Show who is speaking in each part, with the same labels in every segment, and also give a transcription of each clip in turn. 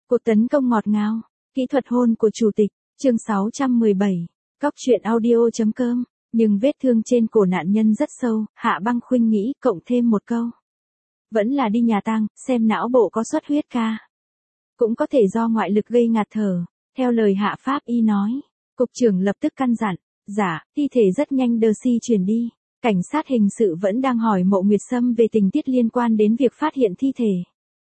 Speaker 1: Cuộc tấn công ngọt ngào, kỹ thuật hôn của chủ tịch, chương 617, Cóc truyện audio.com, nhưng vết thương trên cổ nạn nhân rất sâu, Hạ Băng Khuynh nghĩ, cộng thêm một câu. Vẫn là đi nhà tang, xem não bộ có xuất huyết ca. Cũng có thể do ngoại lực gây ngạt thở, theo lời Hạ Pháp Y nói. Cục trưởng lập tức căn dặn, dạ, thi thể rất nhanh đờ si chuyển đi. Cảnh sát hình sự vẫn đang hỏi Mộ Nguyệt Sâm về tình tiết liên quan đến việc phát hiện thi thể.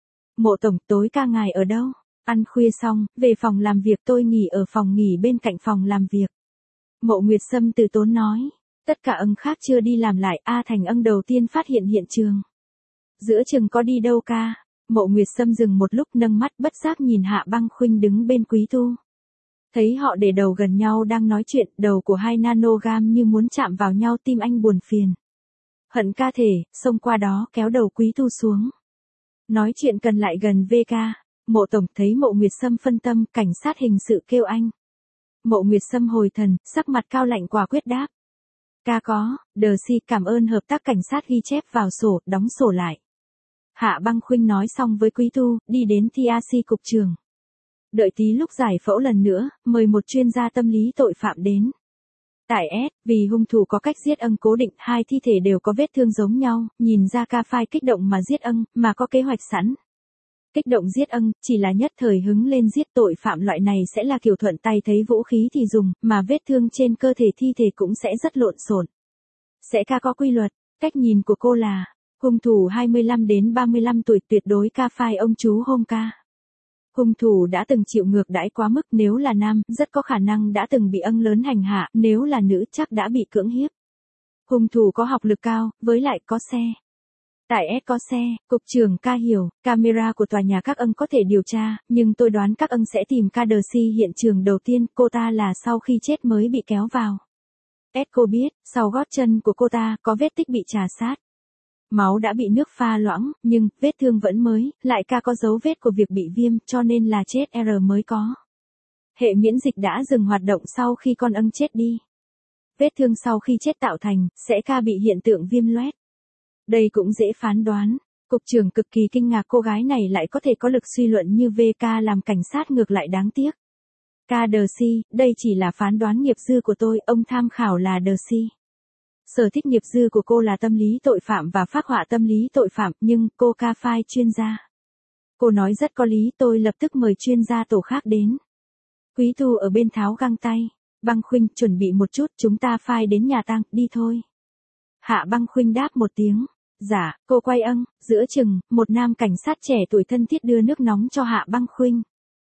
Speaker 1: Mộ tổng, tối ca ngài ở đâu? Ăn khuya xong, về phòng làm việc, tôi nghỉ ở phòng nghỉ bên cạnh phòng làm việc. Mộ Nguyệt Sâm từ tốn nói, tất cả ân khác chưa đi làm lại, A Thành ân đầu tiên phát hiện hiện trường. Giữa chừng có đi đâu ca? Mộ Nguyệt Sâm dừng một lúc nâng mắt bất giác nhìn Hạ Băng Khuynh đứng bên Quý Tu. Thấy họ để đầu gần nhau đang nói chuyện, đầu của 2 nanogam như muốn chạm vào nhau, tim anh buồn phiền. Hận ca thể, xông qua đó kéo đầu Quý Tu xuống. Nói chuyện cần lại gần VK. Mộ tổng, thấy Mộ Nguyệt Sâm phân tâm, cảnh sát hình sự kêu anh. Mộ Nguyệt Sâm hồi thần, sắc mặt cao lạnh quả quyết đáp. Ca có, đờ si, cảm ơn hợp tác, cảnh sát ghi chép vào sổ, đóng sổ lại. Hạ Băng Khuynh nói xong với Quý Tu, đi đến TRC cục trưởng. Đợi tí lúc giải phẫu lần nữa, mời một chuyên gia tâm lý tội phạm đến. Tại S, vì hung thủ có cách giết ân cố định, 2 thi thể đều có vết thương giống nhau, nhìn ra ca phai kích động mà giết ân, mà có kế hoạch sẵn. Kích động giết ân, chỉ là nhất thời hứng lên giết, tội phạm loại này sẽ là kiểu thuận tay thấy vũ khí thì dùng, mà vết thương trên cơ thể thi thể cũng sẽ rất lộn xộn. Sẽ ca có quy luật, cách nhìn của cô là, hung thủ 25 đến 35 tuổi, tuyệt đối ca phai ông chú hôn ca. Hung thủ đã từng chịu ngược đãi quá mức, nếu là nam, rất có khả năng đã từng bị ân lớn hành hạ, nếu là nữ chắc đã bị cưỡng hiếp. Hung thủ có học lực cao, với lại có xe. Tại S có xe, cục trưởng ca hiểu, camera của tòa nhà các ân có thể điều tra, nhưng tôi đoán các ân sẽ tìm ca đờ si hiện trường đầu tiên, cô ta là sau khi chết mới bị kéo vào. S cô biết, sau gót chân của cô ta có vết tích bị trà sát. Máu đã bị nước pha loãng, nhưng vết thương vẫn mới, lại ca có dấu vết của việc bị viêm, cho nên là chết R mới có. Hệ miễn dịch đã dừng hoạt động sau khi con ân chết đi. Vết thương sau khi chết tạo thành, sẽ ca bị hiện tượng viêm loét. Đây cũng dễ phán đoán. Cục trưởng cực kỳ kinh ngạc cô gái này lại có thể có lực suy luận như VK, làm cảnh sát ngược lại đáng tiếc. Ca đờ si, đây chỉ là phán đoán nghiệp dư của tôi, ông tham khảo là đờ si. Sở thích nghiệp dư của cô là tâm lý tội phạm và phác họa tâm lý tội phạm, nhưng cô ca phai chuyên gia. Cô nói rất có lý, tôi lập tức mời chuyên gia tổ khác đến. Quý Tu ở bên tháo găng tay. Băng Khuynh, chuẩn bị một chút, chúng ta phai đến nhà tang, đi thôi. Hạ Băng Khuynh đáp một tiếng. Dạ, cô quay ân, giữa chừng, một nam cảnh sát trẻ tuổi thân thiết đưa nước nóng cho Hạ Băng Khuynh.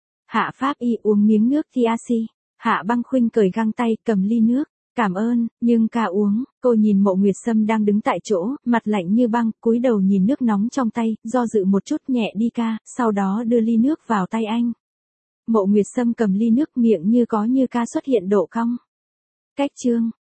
Speaker 1: Hạ Pháp Y uống miếng nước TRC. Hạ Băng Khuynh cởi găng tay, cầm ly nước. Cảm ơn, nhưng ca uống. Cô nhìn Mộ Nguyệt Sâm đang đứng tại chỗ, mặt lạnh như băng, cúi đầu nhìn nước nóng trong tay, do dự một chút, nhẹ đi ca, sau đó đưa ly nước vào tay anh. Mộ Nguyệt Sâm cầm ly nước, miệng như có như ca xuất hiện độ cong. Cách chương.